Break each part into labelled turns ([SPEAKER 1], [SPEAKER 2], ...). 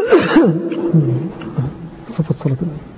[SPEAKER 1] صفة صلاة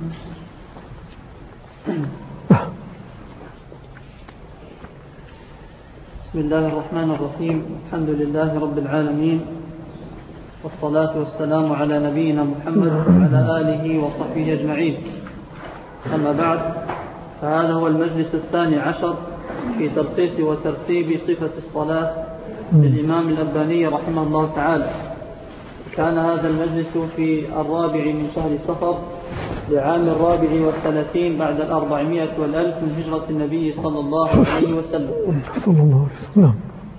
[SPEAKER 2] بسم الله الرحمن الرحيم. الحمد لله رب العالمين، والصلاة والسلام على نبينا محمد وعلى آله وصحبه أجمعين. أما بعد، فهذا هو المجلس 12 في تلخيص وترتيب صفة الصلاة للإمام الألباني رحمه الله تعالى. كان هذا المجلس في 4 من شهر صفر لعام 34 بعد 400 والألف من هجرة النبي صلى الله عليه وسلم.
[SPEAKER 1] صلى الله عليه وسلم.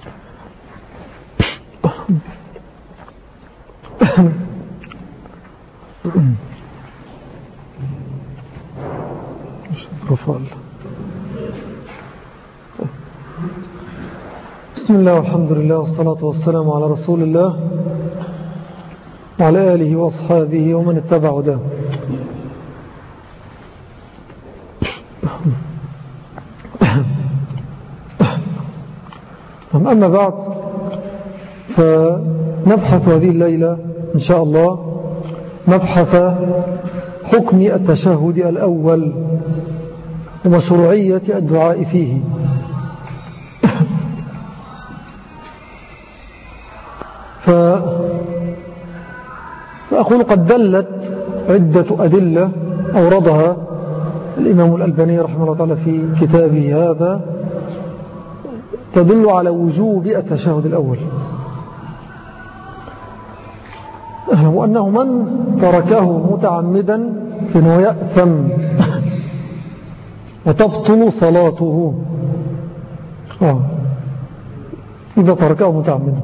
[SPEAKER 1] بسم الله والحمد لله والصلاة والسلام على رسول الله وعلى آله وأصحابه ومن اتبع ده. أما بعد، فنبحث هذه الليلة إن شاء الله مبحث حكم التشهد الأول ومشروعية الدعاء فيه. فأقول قد دلت عدة أدلة أوردها الإمام الألباني رحمه الله تعالى في كتابه هذا تدل على وجوب التشهد الأول، وأنه من تركه متعمدا فإنه يأثم وتبطل صلاته إذا تركه متعمدا.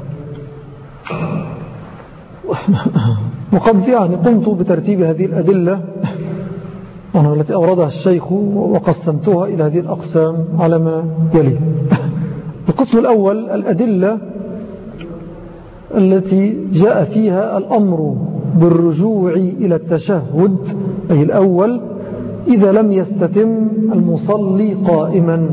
[SPEAKER 1] وقد قمت بترتيب هذه الأدلة التي أوردها الشيخ وقسمتها إلى هذه الأقسام على ما يلي. القسم الأول الأدلة التي جاء فيها الأمر بالرجوع إلى التشهد أي الأول إذا لم يستتم المصلي قائما.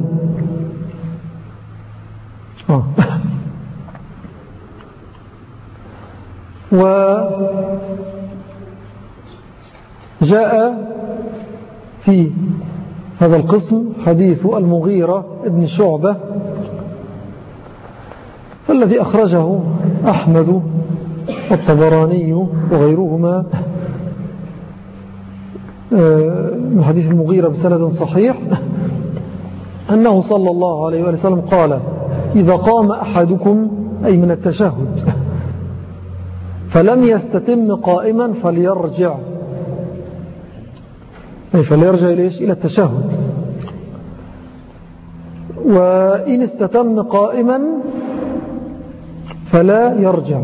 [SPEAKER 1] وجاء في هذا القسم حديث المغيرة ابن شعبة الذي أخرجه أحمد والطبراني وغيرهما من حديث المغيرة بسند صحيح أنه صلى الله عليه وسلم قال: إذا قام أحدكم أي من التشهد فلم يستتم قائما فليرجع، أي فليرجع إلى التشهد، وإن استتم قائما فلا يرجع.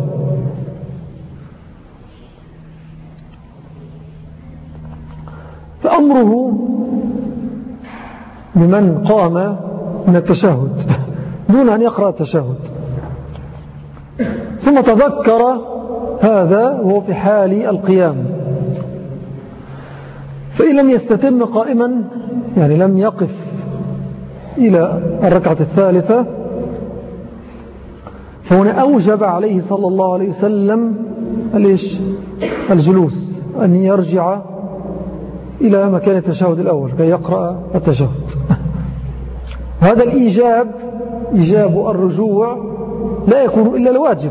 [SPEAKER 1] فأمره بمن قام من التشهد دون أن يقرأ التشهد، ثم تذكر هذا وهو في حال القيام، فإن لم يستتم قائما يعني لم يقف إلى الركعة الثالثة فهنا أوجب عليه صلى الله عليه وسلم الجلوس، أن يرجع إلى مكان التشهد الأول كي يقرأ التشهد. هذا الإيجاب إيجاب الرجوع لا يكون إلا الواجب،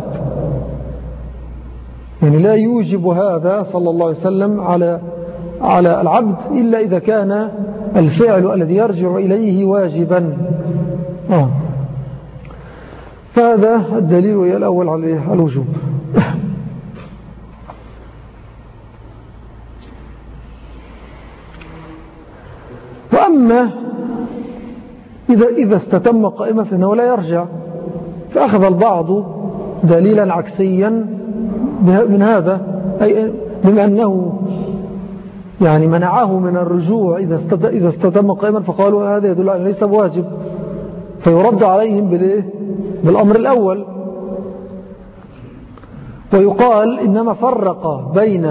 [SPEAKER 1] يعني لا يوجب هذا صلى الله عليه وسلم على العبد إلا إذا كان الفعل الذي يرجع إليه واجبا. فهذا الدليل الأول على الوجوب. وأما إذا استتم قائمة فإنه لا يرجع، فأخذ البعض دليلا عكسيا من هذا، أي بما أنه يعني منعه من الرجوع إذا استتم قائما، فقالوا هذا يدل على ليس بواجب، فيرد عليهم بالأمر الأول، ويقال إنما فرق بين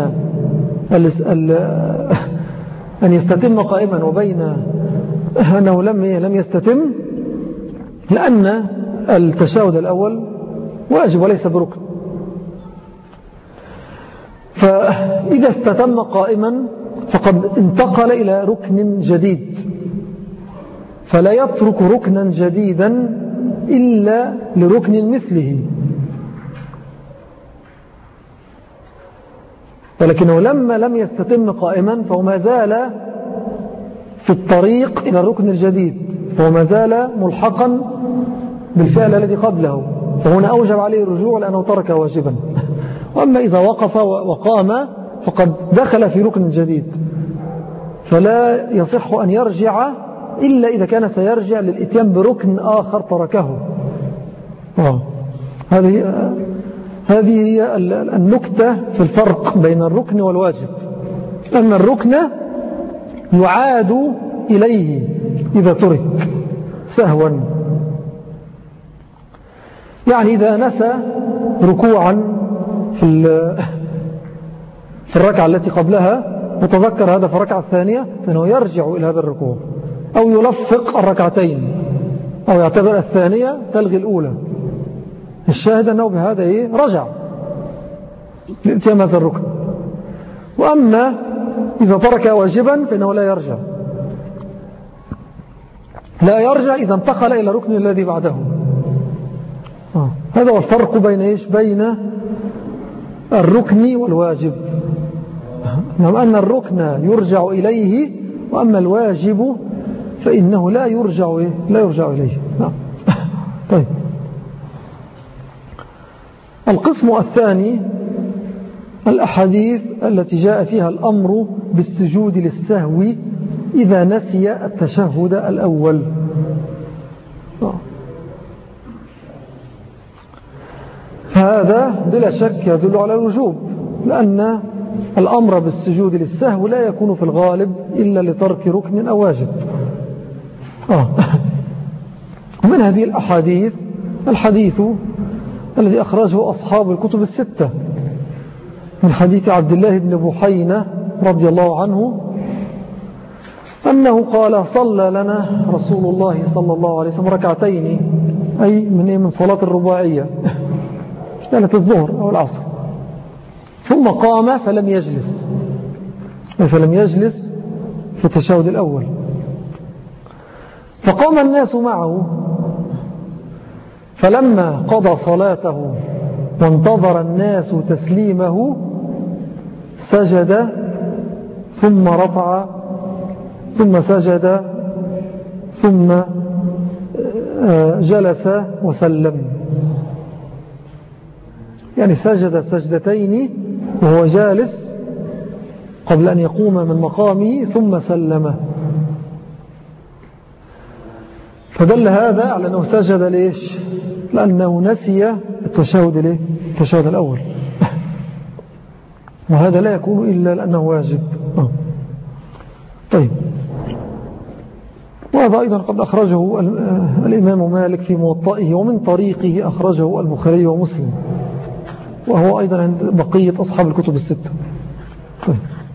[SPEAKER 1] أن يستتم قائما وبين أنه لم يستتم، لأن التشهد الأول واجب وليس بركن. فإذا استتم قائما فقد انتقل إلى ركن جديد، فلا يترك ركنا جديدا إلا لركن مثله. ولكنه لما لم يستتم قائما فهو ما زال في الطريق إلى الركن الجديد، فهو ما زال ملحقا بالفعل الذي قبله، فهنا أوجب عليه الرجوع لأنه ترك واجبا. وأما إذا وقف وقام فقد دخل في ركن جديد، فلا يصح أن يرجع إلا إذا كان سيرجع للإتيان بركن آخر تركه. هذه هي النكتة في الفرق بين الركن والواجب، أن الركن يعاد إليه إذا ترك سهوا، يعني إذا نسى ركوعا في الركعة التي قبلها وتذكر هذا في الركعة الثانية فإنه يرجع إلى هذا الركوع، أو يلفق الركعتين، أو يعتبر الثانية تلغي الأولى. الشاهد أنه بهذا رجع لإتيان هذا الركن. وأما إذا ترك واجبا فإنه لا يرجع إذا انتقل إلى الركن الذي بعده. هذا هو الفرق بين الركن والواجب. أن الركن يرجع إليه، وأما الواجب فإنه لا يرجع إليه. طيب، القسم الثاني الأحاديث التي جاء فيها الأمر بالسجود للسهو إذا نسي التشهد الأول. هذا بلا شك يدل على الوجوب، لأن الأمر بالسجود للسهو لا يكون في الغالب إلا لترك ركن أو واجب. ومن هذه الأحاديث الحديث الذي أخرجه أصحاب الكتب الستة من حديث عبد الله بن بحينة رضي الله عنه أنه قال: صلى لنا رسول الله صلى الله عليه وسلم ركعتين، أي من صلاة الرباعية، كانت الظهر أو العصر، ثم قام فلم يجلس في التشهد الأول، فقام الناس معه، فلما قضى صلاته وانتظر الناس تسليمه سجد ثم رفع ثم سجد ثم جلس وسلم، يعني سجد سجدتين وهو جالس قبل أن يقوم من مقامه ثم سلم. فدل هذا على أنه سجد ليش؟ لأنه نسي التشهد الأول، وهذا لا يكون إلا لأنه واجب. طيب، وهذا أيضا قد أخرجه الإمام مالك في موطئه، ومن طريقه أخرجه البخاري ومسلم، وهو أيضا عند بقية أصحاب الكتب الستة. طيب،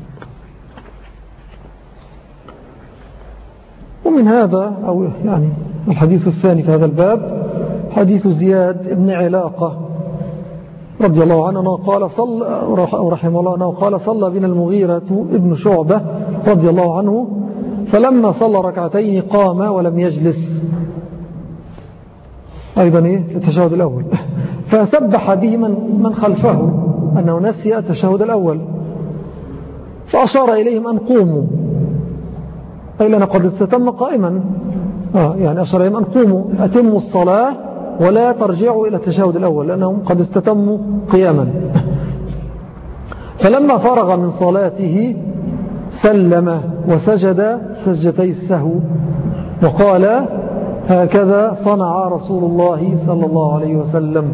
[SPEAKER 1] ومن هذا أو يعني الحديث الثاني في هذا الباب حديث زياد بن علاقة رضي الله عنه قال رحمه الله أنه قال: صلى بنا المغيرة ابن شعبة رضي الله عنه، فلما صلى ركعتين قام ولم يجلس، أيضا في التشهد الأول، فسبح به من خلفه أنه نسي التشهد الأول، فأشار إليهم أن قوموا، أي لنا قد استتم قائما، يعني أشار إليهم أن قوموا أتموا الصلاة ولا ترجعوا إلى التشهد الأول لأنهم قد استتموا قياما. فلما فرغ من صلاته سلم وسجد سجدتي السهو وقال: هكذا صنع رسول الله صلى الله عليه وسلم.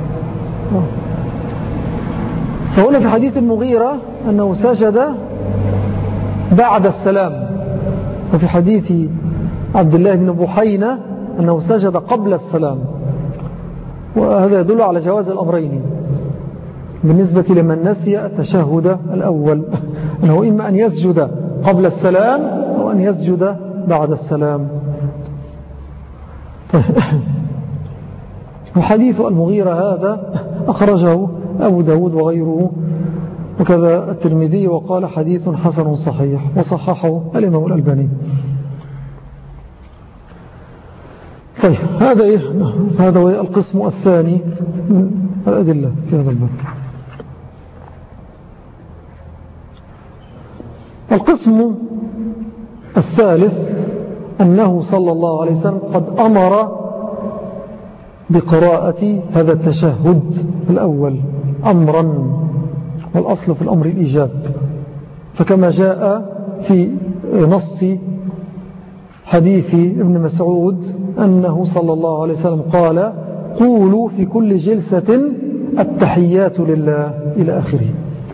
[SPEAKER 1] فهنا في حديث المغيرة أنه سجد بعد السلام، وفي حديث عبد الله بن بحينة أنه سجد قبل السلام، وهذا يدل على جواز الأمرين بالنسبة لمن نسي التشهد الأول، أنه إما أن يسجد قبل السلام أو أن يسجد بعد السلام. وحديث المغيرة هذا أخرجه أبو داود وغيره وكذا الترمذي وقال حديث حسن صحيح، وصححه الإمام الألباني. طيب هذا هو القسم الثاني من الأدلة في هذا الباب. القسم الثالث أنه صلى الله عليه وسلم قد أمر بقراءة هذا التشهد الأول أمرا، والأصل في الأمر الإيجاب، فكما جاء في نص حديث ابن مسعود أنه صلى الله عليه وسلم قال: قولوا في كل جلسة التحيات لله إلى آخره.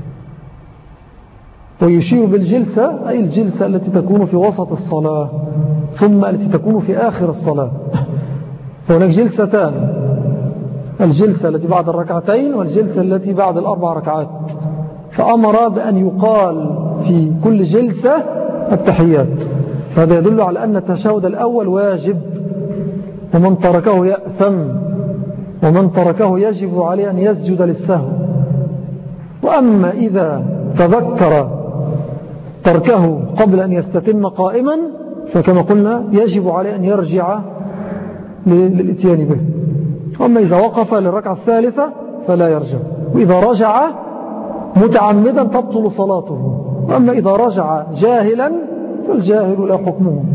[SPEAKER 1] ويشير بالجلسة أي الجلسة التي تكون في وسط الصلاة ثم التي تكون في آخر الصلاة. فهناك جلستان: الجلسة التي بعد الركعتين والجلسة التي بعد الأربع ركعات. فأمر بأن يقال في كل جلسة التحيات. فهذا يدل على أن التشهد الأول واجب، ومن تركه يأثم، ومن تركه يجب عليه أن يسجد للسهو. وأما إذا تذكر تركه قبل أن يستتم قائما فكما قلنا يجب عليه أن يرجع للإتيان به. أما إذا وقف للركعة الثالثة فلا يرجع، وإذا رجع متعمدا تبطل صلاته. وأما إذا رجع جاهلا فالجاهل لا حكمه.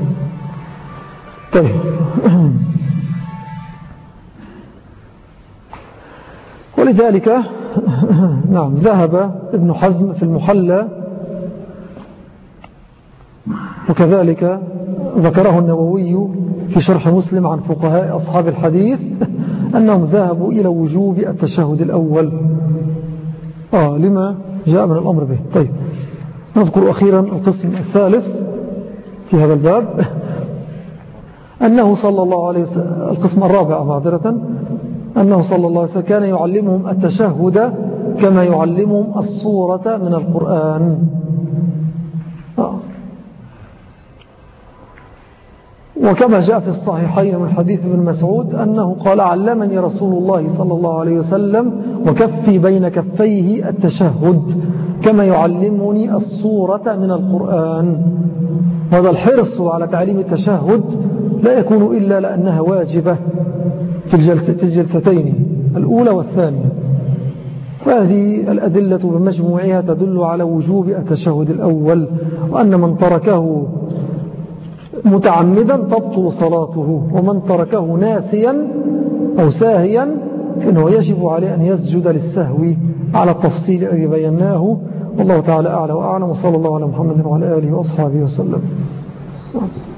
[SPEAKER 1] طيب ولذلك نعم ذهب ابن حزم في المحلى، وكذلك ذكره النووي في شرح مسلم عن فقهاء أصحاب الحديث أنهم ذهبوا إلى وجوب التشهد الأول لما جاء من الأمر به. طيب نذكر أخيرا القسم الثالث في هذا الباب، أنه صلى الله عليه وسلم، القسم الرابع معذرة، أنه صلى الله عليه وسلم كان يعلمهم التشهد كما يعلمهم السورة من القرآن. وكما جاء في الصحيحين من حديث ابن مسعود أنه قال: علمني رسول الله صلى الله عليه وسلم وكفي بين كفيه التشهد كما يعلمني السورة من القرآن. وهذا الحرص على تعليم التشهد لا يكون إلا لأنها واجبة في الجلستين الأولى والثانية. وهذه الأدلة بمجموعها تدل على وجوب التشهد الأول، وأن من تركه متعمدا تبطل صلاته، ومن تركه ناسيا أو ساهيا فإنه يجب عليه أن يسجد للسهو على التفصيل الذي بيناه. والله تعالى أعلى وأعلم، وصلى الله على محمد وعلى آله وأصحابه وسلم.